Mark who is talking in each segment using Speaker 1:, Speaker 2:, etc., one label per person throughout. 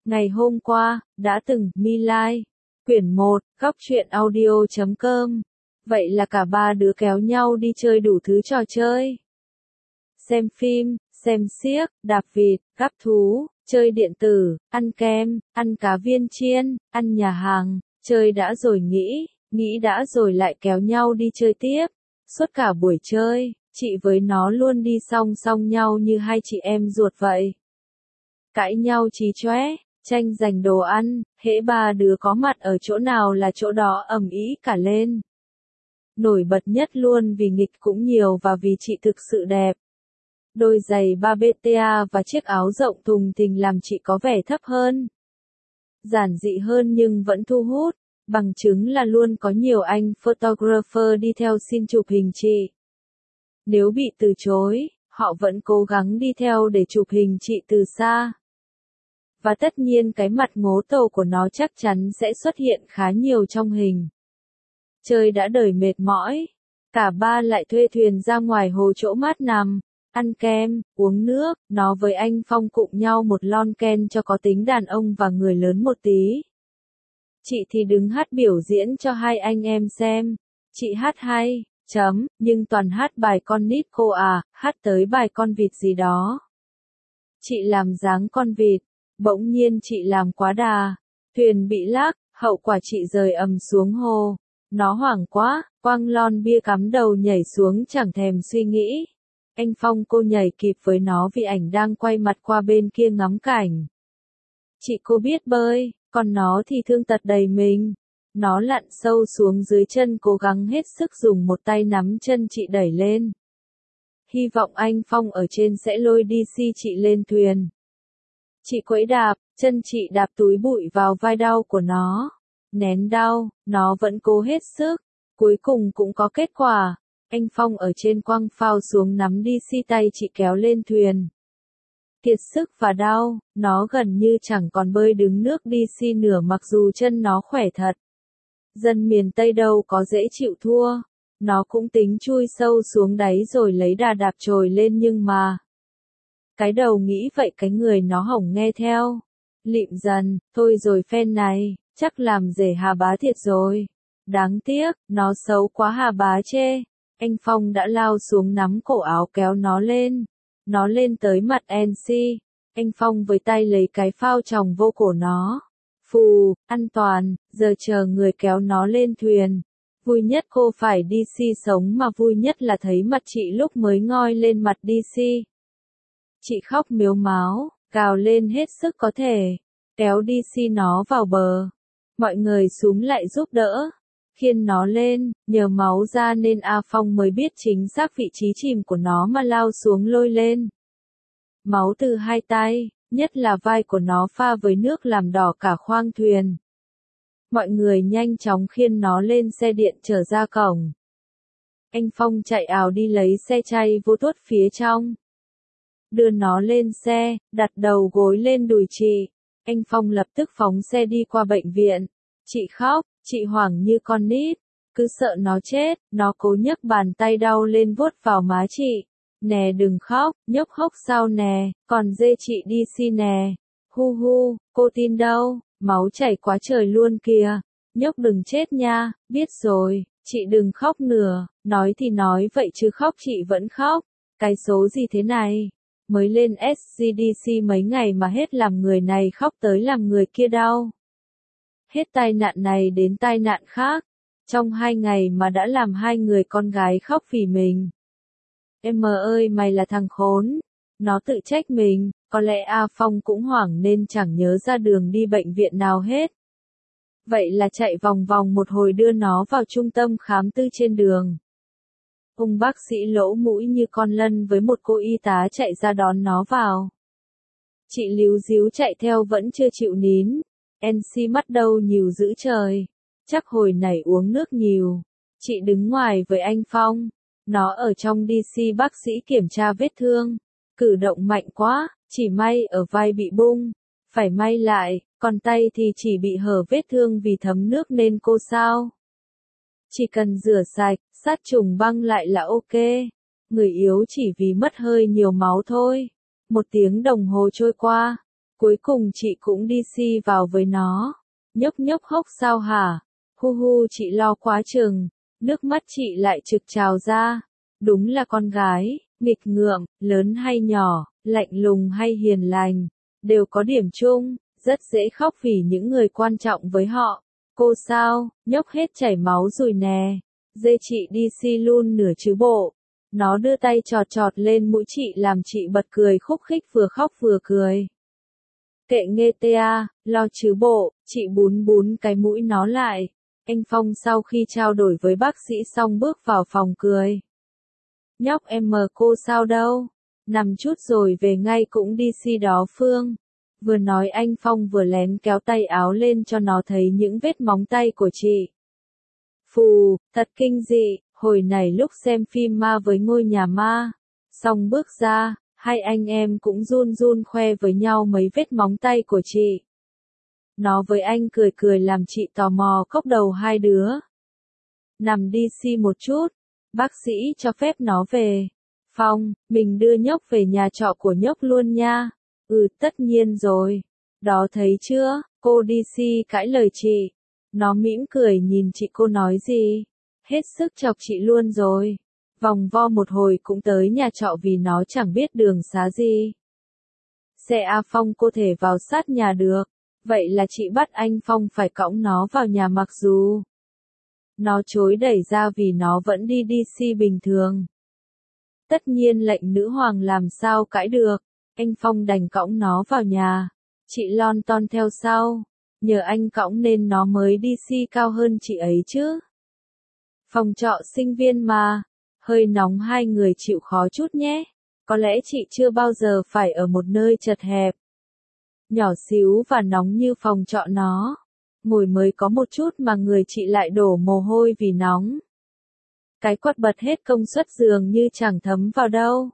Speaker 1: Ngày hôm qua, đã từng, My Lai. Quyển 1, góc truyện audio.com. Vậy là cả ba đứa kéo nhau đi chơi đủ thứ trò chơi. Xem phim, xem xiếc, đạp vịt, gắp thú, chơi điện tử, ăn kem, ăn cá viên chiên, ăn nhà hàng, chơi đã rồi nghĩ đã rồi lại kéo nhau đi chơi tiếp. Suốt cả buổi chơi, chị với nó luôn đi song song nhau như hai chị em ruột vậy. Cãi nhau chí chóe, tranh giành đồ ăn, hễ ba đứa có mặt ở chỗ nào là chỗ đó ầm ĩ cả lên. Nổi bật nhất luôn vì nghịch cũng nhiều và vì chị thực sự đẹp. Đôi giày Babeta và chiếc áo rộng thùng thình làm chị có vẻ thấp hơn. Giản dị hơn nhưng vẫn thu hút, bằng chứng là luôn có nhiều anh photographer đi theo xin chụp hình chị. Nếu bị từ chối, họ vẫn cố gắng đi theo để chụp hình chị từ xa. Và tất nhiên cái mặt ngố tàu của nó chắc chắn sẽ xuất hiện khá nhiều trong hình. Chơi đã đời mệt mỏi, cả ba lại thuê thuyền ra ngoài hồ chỗ mát nằm, ăn kem, uống nước, nó với anh Phong cụm nhau một lon ken cho có tính đàn ông và người lớn một tí. Chị thì đứng hát biểu diễn cho hai anh em xem, chị hát hay, nhưng toàn hát bài con nít cô à, hát tới bài con vịt gì đó. Chị làm dáng con vịt, bỗng nhiên chị làm quá đà, thuyền bị lắc, hậu quả chị rơi ầm xuống hồ. Nó hoảng quá, quăng lon bia cắm đầu nhảy xuống chẳng thèm suy nghĩ. Anh Phong cô nhảy kịp với nó vì ảnh đang quay mặt qua bên kia ngắm cảnh. Chị cô biết bơi, còn nó thì thương tật đầy mình. Nó lặn sâu xuống dưới chân cố gắng hết sức dùng một tay nắm chân chị đẩy lên. Hy vọng anh Phong ở trên sẽ lôi DC chị lên thuyền. Chị quẫy đạp, chân chị đạp túi bụi vào vai đau của nó. Nén đau, nó vẫn cố hết sức. Cuối cùng cũng có kết quả. Anh Phong ở trên quăng phao xuống nắm DC tay chị kéo lên thuyền. Kiệt sức và đau, nó gần như chẳng còn bơi đứng nước DC nửa mặc dù chân nó khỏe thật. Dân miền Tây đâu có dễ chịu thua. Nó cũng tính chui sâu xuống đáy rồi lấy đà đạp trồi lên nhưng mà. Cái đầu nghĩ vậy cái người nó hổng nghe theo. Lịm dần, thôi rồi phen này, chắc làm rể Hà Bá thiệt rồi. Đáng tiếc, nó xấu quá Hà Bá chê. Anh Phong đã lao xuống nắm cổ áo kéo nó lên. Nó lên tới mặt NC. Anh Phong với tay lấy cái phao tròng vô cổ nó. Phù, an toàn, giờ chờ người kéo nó lên thuyền. Vui nhất cô phải DC sống mà vui nhất là thấy mặt chị lúc mới ngoi lên mặt DC. Chị khóc miếu máo, gào lên hết sức có thể, kéo DC nó vào bờ. Mọi người xúm lại giúp đỡ, khiêng nó lên, nhờ máu ra nên A Phong mới biết chính xác vị trí chìm của nó mà lao xuống lôi lên. Máu từ hai tay, nhất là vai của nó pha với nước làm đỏ cả khoang thuyền. Mọi người nhanh chóng khiêng nó lên xe điện chở ra cổng. Anh Phong chạy ào đi lấy xe chay vô tuốt phía trong. Đưa nó lên xe, đặt đầu gối lên đùi chị. Anh Phong lập tức phóng xe đi qua bệnh viện. Chị khóc, chị hoảng như con nít. Cứ sợ nó chết, nó cố nhấc bàn tay đau lên vuốt vào má chị. Nè đừng khóc, nhóc hốc sao nè, còn dê chị đi xi nè. Hu hu, cô tin đâu, máu chảy quá trời luôn kìa. Nhóc đừng chết nha, biết rồi, chị đừng khóc nữa. Nói thì nói vậy chứ khóc chị vẫn khóc. Cái số gì thế này? Mới lên SCDC mấy ngày mà hết làm người này khóc tới làm người kia đau. Hết tai nạn này đến tai nạn khác. Trong 2 ngày mà đã làm 2 người con gái khóc vì mình. Em ơi mày là thằng khốn. Nó tự trách mình, có lẽ A Phong cũng hoảng nên chẳng nhớ ra đường đi bệnh viện nào hết. Vậy là chạy vòng vòng một hồi đưa nó vào trung tâm khám tư trên đường. Ông bác sĩ lỗ mũi như con lân với một cô y tá chạy ra đón nó vào. Chị líu díu chạy theo vẫn chưa chịu nín. NC mắt đâu nhiều dữ trời. Chắc hồi nãy uống nước nhiều. Chị đứng ngoài với anh Phong. Nó ở trong DC bác sĩ kiểm tra vết thương. Cử động mạnh quá, chỉ may ở vai bị bung. Phải may lại, còn tay thì chỉ bị hở vết thương vì thấm nước nên cô sao. Chỉ cần rửa sạch, sát trùng băng lại là ok. Người yếu chỉ vì mất hơi nhiều máu thôi. 1 tiếng đồng hồ trôi qua. Cuối cùng chị cũng đi si vào với nó. Nhốc nhốc hốc sao hả? Hu hu chị lo quá chừng. Nước mắt chị lại trực trào ra. Đúng là con gái, nghịch ngợm, lớn hay nhỏ, lạnh lùng hay hiền lành, đều có điểm chung, rất dễ khóc vì những người quan trọng với họ. Cô sao, nhốc hết chảy máu rồi nè. Dê chị đi si luôn nửa chứ bộ. Nó đưa tay chọt chọt lên mũi chị làm chị bật cười khúc khích vừa khóc vừa cười. Kệ nghe tea, lo chứ bộ, chị bún bún cái mũi nó lại. Anh Phong sau khi trao đổi với bác sĩ xong bước vào phòng cười. Nhóc em mờ cô sao đâu, nằm chút rồi về ngay cũng đi si đó Phương. Vừa nói anh Phong vừa lén kéo tay áo lên cho nó thấy những vết móng tay của chị. Phù, thật kinh dị, hồi này lúc xem phim ma với ngôi nhà ma. Xong bước ra, hai anh em cũng run run khoe với nhau mấy vết móng tay của chị. Nó với anh cười cười làm chị tò mò cốc đầu hai đứa. Nằm đi si một chút, bác sĩ cho phép nó về. Phong, mình đưa nhóc về nhà trọ của nhóc luôn nha. Tất nhiên rồi. Đó thấy chưa, cô đi si cãi lời chị. Nó mỉm cười nhìn chị cô nói gì. Hết sức chọc chị luôn rồi. Vòng vo một hồi cũng tới nhà trọ vì nó chẳng biết đường xá gì. Xe A Phong cô thể vào sát nhà được. Vậy là chị bắt anh Phong phải cõng nó vào nhà mặc dù nó chối đẩy ra vì nó vẫn đi si bình thường. Tất nhiên lệnh nữ hoàng làm sao cãi được, anh Phong đành cõng nó vào nhà. Chị lon ton theo sau, nhờ anh cõng nên nó mới đi si cao hơn chị ấy chứ. Phòng trọ sinh viên mà, hơi nóng hai người chịu khó chút nhé. Có lẽ chị chưa bao giờ phải ở một nơi chật hẹp, nhỏ xíu và nóng như phòng trọ nó. Ngồi mới có một chút mà người chị lại đổ mồ hôi vì nóng. Cái quạt bật hết công suất dường như chẳng thấm vào đâu.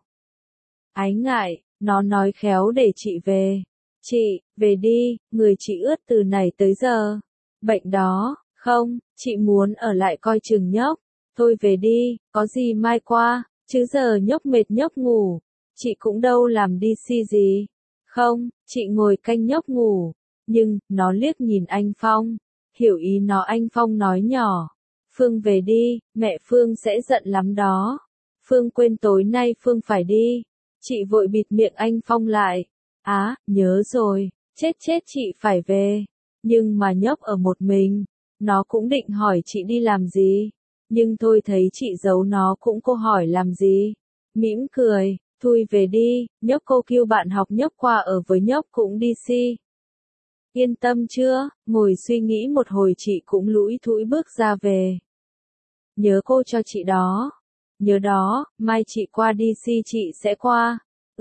Speaker 1: Ái ngại, nó nói khéo để chị về. Chị, về đi, người chị ướt từ nãy tới giờ. Bệnh đó, không, chị muốn ở lại coi chừng nhóc. Thôi về đi, có gì mai qua, chứ giờ nhóc mệt nhóc ngủ. Chị cũng đâu làm đi si gì. Không, chị ngồi canh nhóc ngủ. Nhưng, nó liếc nhìn anh Phong. Hiểu ý nó anh Phong nói nhỏ. Phương về đi, mẹ Phương sẽ giận lắm đó. Phương quên tối nay Phương phải đi. Chị vội bịt miệng anh Phong lại. Nhớ rồi, chết chị phải về. Nhưng mà nhóc ở một mình. Nó cũng định hỏi chị đi làm gì. Nhưng thôi thấy chị giấu nó cũng cô hỏi làm gì. Mỉm cười, thôi về đi, nhóc cô kêu bạn học nhóc qua ở với nhóc cũng đi si. Yên tâm chưa, ngồi suy nghĩ một hồi chị cũng lủi thủi bước ra về. Nhớ cô cho chị đó. Nhớ đó, mai chị qua đi si chị sẽ qua.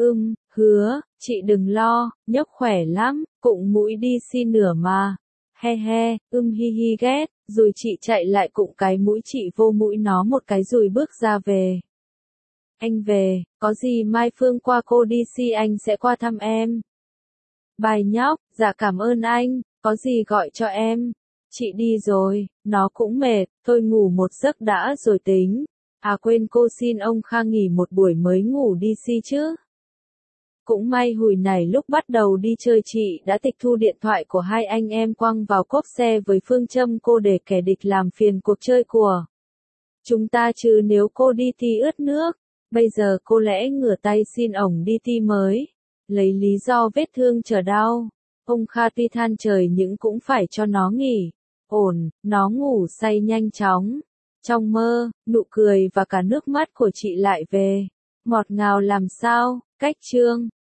Speaker 1: Hứa, chị đừng lo, nhóc khỏe lắm, cụng mũi đi si nửa mà. He he, hi hi ghét, rồi chị chạy lại cụng cái mũi chị vô mũi nó một cái rồi bước ra về. Anh về, có gì mai Phương qua cô đi si anh sẽ qua thăm em. Bài nhóc, dạ cảm ơn anh, có gì gọi cho em. Chị đi rồi, nó cũng mệt, thôi ngủ một giấc đã rồi tính. Quên cô xin ông Kha nghỉ một buổi mới ngủ đi si chứ. Cũng may hồi này lúc bắt đầu đi chơi chị đã tịch thu điện thoại của hai anh em quăng vào cốp xe với phương châm cô để kẻ địch làm phiền cuộc chơi của chúng ta chứ nếu cô đi thi ướt nước. Bây giờ cô lẽ ngửa tay xin ổng đi thi mới. Lấy lý do vết thương trở đau. Ông Kha tuy than trời nhưng cũng phải cho nó nghỉ. Ổn, nó ngủ say nhanh chóng. Trong mơ, nụ cười và cả nước mắt của chị lại về. Ngọt ngào làm sao, cách chương.